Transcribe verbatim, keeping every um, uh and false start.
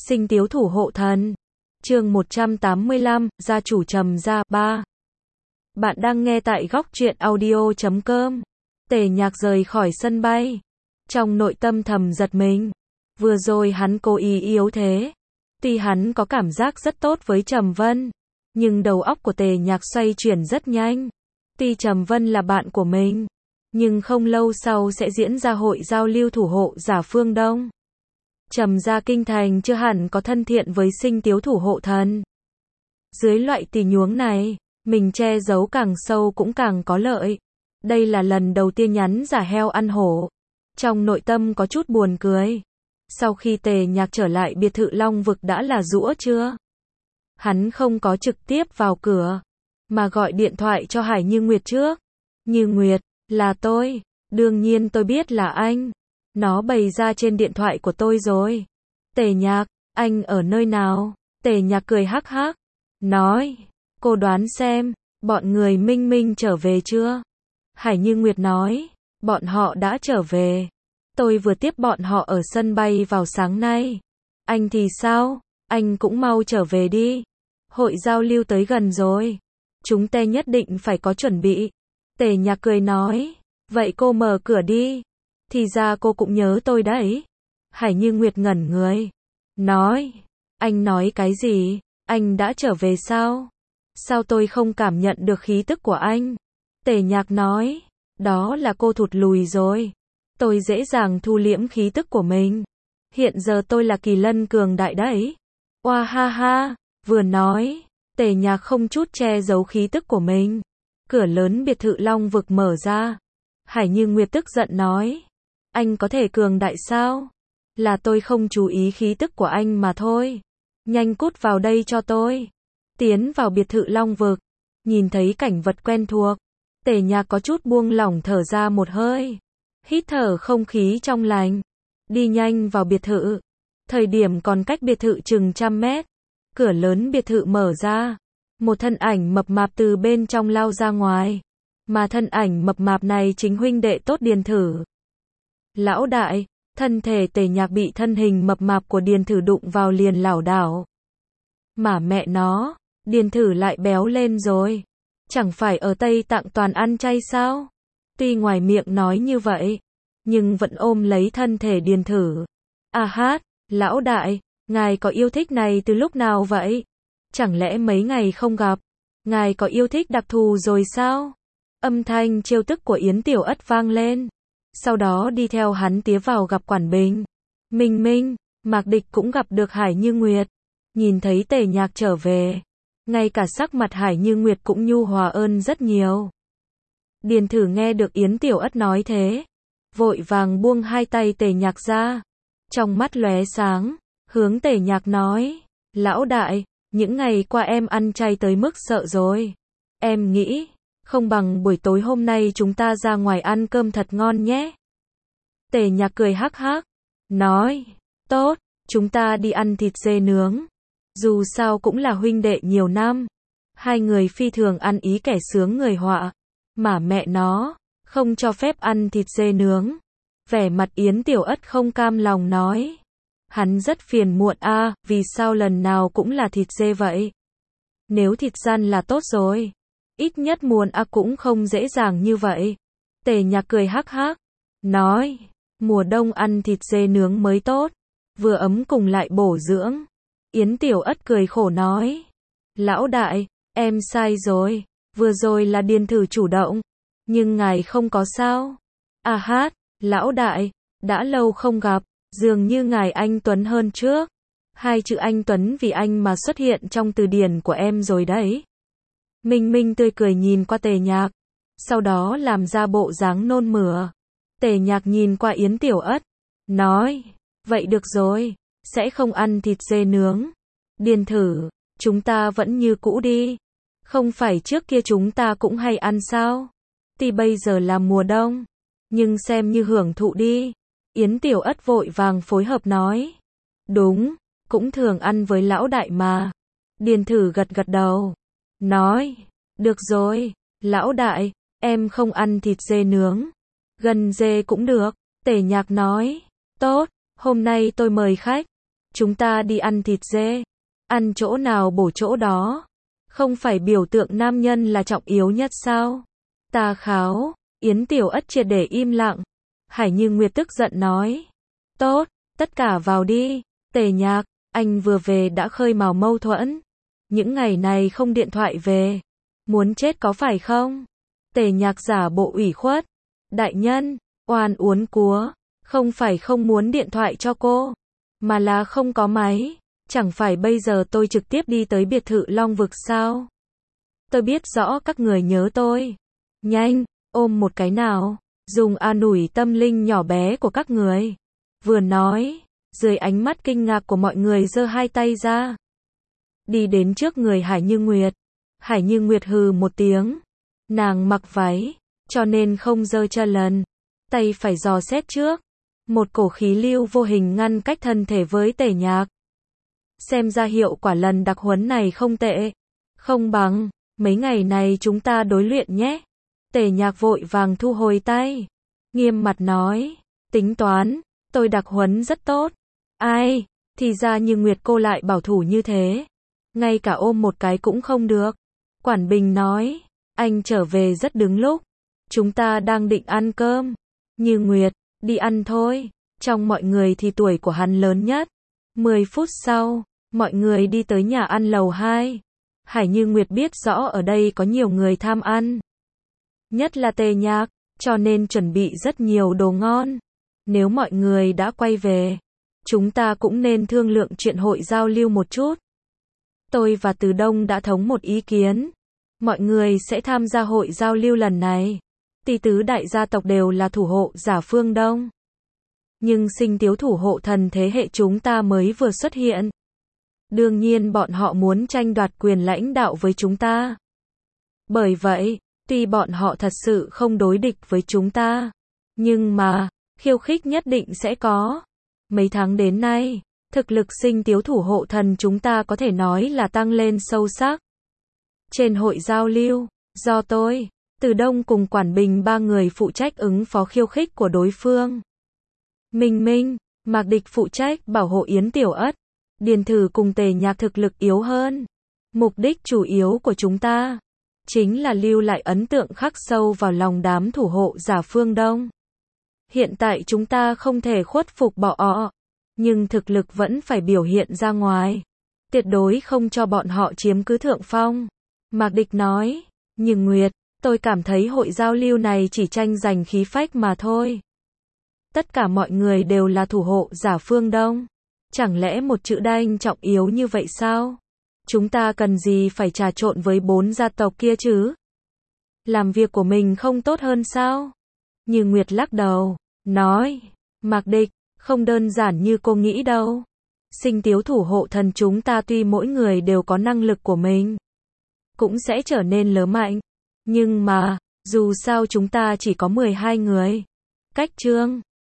Sinh Tiếu Thủ Hộ Thần. Chương một trăm tám mươi lăm, gia chủ Trầm gia ba. Bạn đang nghe tại góc truyện audio chấm com. Tề Nhạc rời khỏi sân bay. Trong nội tâm thầm giật mình. Vừa rồi hắn cố ý yếu thế. Tuy hắn có cảm giác rất tốt với Trầm Vân, nhưng đầu óc của Tề Nhạc xoay chuyển rất nhanh. Tuy Trầm Vân là bạn của mình, nhưng không lâu sau sẽ diễn ra hội giao lưu thủ hộ giả phương Đông. Trầm gia kinh thành chưa hẳn có thân thiện với Sinh Tiếu Thủ Hộ Thần. Dưới loại tình huống này, mình che giấu càng sâu cũng càng có lợi. Đây là lần đầu tiên nhắn giả heo ăn hổ. Trong nội tâm có chút buồn cười. Sau khi Tề Nhạc trở lại biệt thự Long Vực đã là giũa chưa? Hắn không có trực tiếp vào cửa, mà gọi điện thoại cho Hải Như Nguyệt trước. Như Nguyệt, là tôi. Đương nhiên tôi biết là anh. Nó bày ra trên điện thoại của tôi rồi. Tề Nhạc, anh ở nơi nào? Tề Nhạc cười hắc hắc. Nói, cô đoán xem, bọn người Minh Minh trở về chưa? Hải Như Nguyệt nói, bọn họ đã trở về. Tôi vừa tiếp bọn họ ở sân bay vào sáng nay. Anh thì sao? Anh cũng mau trở về đi. Hội giao lưu tới gần rồi. Chúng ta nhất định phải có chuẩn bị. Tề Nhạc cười nói, vậy cô mở cửa đi. Thì ra cô cũng nhớ tôi đấy. Hải Như Nguyệt ngẩn người. Nói, anh nói cái gì? Anh đã trở về sao? Sao tôi không cảm nhận được khí tức của anh? Tề Nhạc nói, đó là cô thụt lùi rồi. Tôi dễ dàng thu liễm khí tức của mình. Hiện giờ tôi là kỳ lân cường đại đấy. Oa ha ha, vừa nói, Tề Nhạc không chút che giấu khí tức của mình. Cửa lớn biệt thự Long Vực mở ra. Hải Như Nguyệt tức giận nói, anh có thể cường đại sao? Là tôi không chú ý khí tức của anh mà thôi. Nhanh cút vào đây cho tôi. Tiến vào biệt thự Long Vực, nhìn thấy cảnh vật quen thuộc, Tề Nhạc có chút buông lỏng thở ra một hơi. Hít thở không khí trong lành. Đi nhanh vào biệt thự. Thời điểm còn cách biệt thự chừng trăm mét. Cửa lớn biệt thự mở ra. Một thân ảnh mập mạp từ bên trong lao ra ngoài. Mà thân ảnh mập mạp này chính huynh đệ tốt Điền Thử. Lão đại, thân thể Tề Nhạc bị thân hình mập mạp của Điền Thử đụng vào liền lảo đảo. Mà mẹ nó, Điền Thử lại béo lên rồi. Chẳng phải ở Tây Tạng toàn ăn chay sao? Tuy ngoài miệng nói như vậy, nhưng vẫn ôm lấy thân thể Điền Thử. À hát, lão đại, ngài có yêu thích này từ lúc nào vậy? Chẳng lẽ mấy ngày không gặp, ngài có yêu thích đặc thù rồi sao? Âm thanh trêu tức của Yến Tiểu Ất vang lên. Sau đó đi theo hắn tía vào gặp Quản Bình. Minh Minh, Mạc Địch cũng gặp được Hải Như Nguyệt. Nhìn thấy Tề Nhạc trở về, ngay cả sắc mặt Hải Như Nguyệt cũng nhu hòa ơn rất nhiều. Điền Thử nghe được Yến Tiểu Ất nói thế, vội vàng buông hai tay Tề Nhạc ra. Trong mắt lóe sáng, hướng Tề Nhạc nói, lão đại, những ngày qua em ăn chay tới mức sợ rồi. Em nghĩ, không bằng buổi tối hôm nay chúng ta ra ngoài ăn cơm thật ngon nhé. Tề Nhạc cười hắc hắc, nói, tốt, chúng ta đi ăn thịt dê nướng. Dù sao cũng là huynh đệ nhiều năm. Hai người phi thường ăn ý kẻ sướng người họa. Mà mẹ nó, không cho phép ăn thịt dê nướng. Vẻ mặt Yến Tiểu Ất không cam lòng nói. Hắn rất phiền muộn a, à, vì sao lần nào cũng là thịt dê vậy? Nếu thịt răn là tốt rồi. Ít nhất muôn a à cũng không dễ dàng như vậy. Tề Nhạc cười hắc hắc. Nói, mùa đông ăn thịt dê nướng mới tốt. Vừa ấm cùng lại bổ dưỡng. Yến Tiểu Ất cười khổ nói. Lão đại, em sai rồi. Vừa rồi là Điền Thử chủ động. Nhưng ngài không có sao? À hát, lão đại, đã lâu không gặp. Dường như ngài anh Tuấn hơn trước. Hai chữ anh Tuấn vì anh mà xuất hiện trong từ điển của em rồi đấy. Minh Minh tươi cười nhìn qua Tề Nhạc. Sau đó làm ra bộ dáng nôn mửa. Tề Nhạc nhìn qua Yến Tiểu Ất. Nói, vậy được rồi. Sẽ không ăn thịt dê nướng. Điền Thử, chúng ta vẫn như cũ đi. Không phải trước kia chúng ta cũng hay ăn sao? Tuy bây giờ là mùa đông, nhưng xem như hưởng thụ đi. Yến Tiểu Ất vội vàng phối hợp nói. Đúng, cũng thường ăn với lão đại mà. Điền Thử gật gật đầu. Nói, được rồi, lão đại, em không ăn thịt dê nướng. Gần dê cũng được. Tề Nhạc nói, tốt, hôm nay tôi mời khách. Chúng ta đi ăn thịt dê. Ăn chỗ nào bổ chỗ đó. Không phải biểu tượng nam nhân là trọng yếu nhất sao? Ta kháo. Yến Tiểu Ất triệt để im lặng. Hải Như Nguyệt tức giận nói. Tốt, tất cả vào đi. Tề Nhạc, anh vừa về đã khơi mào mâu thuẫn. Những ngày này không điện thoại về. Muốn chết có phải không? Tề Nhạc giả bộ ủy khuất. Đại nhân, oan uốn cúa. Không phải không muốn điện thoại cho cô, mà là không có máy. Chẳng phải bây giờ tôi trực tiếp đi tới biệt thự Long Vực sao? Tôi biết rõ các người nhớ tôi. Nhanh, ôm một cái nào. Dùng an ủi tâm linh nhỏ bé của các người. Vừa nói, dưới ánh mắt kinh ngạc của mọi người giơ hai tay ra. Đi đến trước người Hải Như Nguyệt. Hải Như Nguyệt hừ một tiếng. Nàng mặc váy, cho nên không giơ chân lần. Tay phải dò xét trước. Một cổ khí lưu vô hình ngăn cách thân thể với Tề Nhạc. Xem ra hiệu quả lần đặc huấn này không tệ. Không bằng, mấy ngày này chúng ta đối luyện nhé. Tề Nhạc vội vàng thu hồi tay. Nghiêm mặt nói, tính toán, tôi đặc huấn rất tốt. Ai, thì ra Như Nguyệt cô lại bảo thủ như thế. Ngay cả ôm một cái cũng không được. Quản Bình nói, anh trở về rất đứng lúc. Chúng ta đang định ăn cơm. Như Nguyệt, đi ăn thôi. Trong mọi người thì tuổi của hắn lớn nhất. mười phút sau, mọi người đi tới nhà ăn lầu hai. Hải Như Nguyệt biết rõ ở đây có nhiều người tham ăn. Nhất là Tề Nhạc, cho nên chuẩn bị rất nhiều đồ ngon. Nếu mọi người đã quay về, chúng ta cũng nên thương lượng chuyện hội giao lưu một chút. Tôi và Từ Đông đã thống một ý kiến. Mọi người sẽ tham gia hội giao lưu lần này. Tỷ tứ đại gia tộc đều là thủ hộ giả phương Đông. Nhưng Sinh Tiếu thủ hộ thần thế hệ chúng ta mới vừa xuất hiện. Đương nhiên bọn họ muốn tranh đoạt quyền lãnh đạo với chúng ta. Bởi vậy, tuy bọn họ thật sự không đối địch với chúng ta, nhưng mà, khiêu khích nhất định sẽ có. Mấy tháng đến nay, thực lực Sinh Tiếu thủ hộ thần chúng ta có thể nói là tăng lên sâu sắc. Trên hội giao lưu, do tôi, Từ Đông cùng Quản Bình ba người phụ trách ứng phó khiêu khích của đối phương. Minh Minh, Mạc Địch phụ trách bảo hộ Yến Tiểu Ất. Điền Thử cùng Tề Nhạc thực lực yếu hơn. Mục đích chủ yếu của chúng ta chính là lưu lại ấn tượng khắc sâu vào lòng đám thủ hộ giả phương Đông. Hiện tại chúng ta không thể khuất phục bỏ họ, nhưng thực lực vẫn phải biểu hiện ra ngoài. Tuyệt đối không cho bọn họ chiếm cứ thượng phong. Mạc Địch nói, nhưng Nguyệt, tôi cảm thấy hội giao lưu này chỉ tranh giành khí phách mà thôi. Tất cả mọi người đều là thủ hộ giả phương Đông. Chẳng lẽ một chữ đanh trọng yếu như vậy sao? Chúng ta cần gì phải trà trộn với bốn gia tộc kia chứ? Làm việc của mình không tốt hơn sao? Như Nguyệt lắc đầu, nói, Mạc Địch, không đơn giản như cô nghĩ đâu. Sinh Tiếu thủ hộ thần chúng ta tuy mỗi người đều có năng lực của mình, cũng sẽ trở nên lớn mạnh. Nhưng mà, dù sao chúng ta chỉ có mười hai người. Cách Trương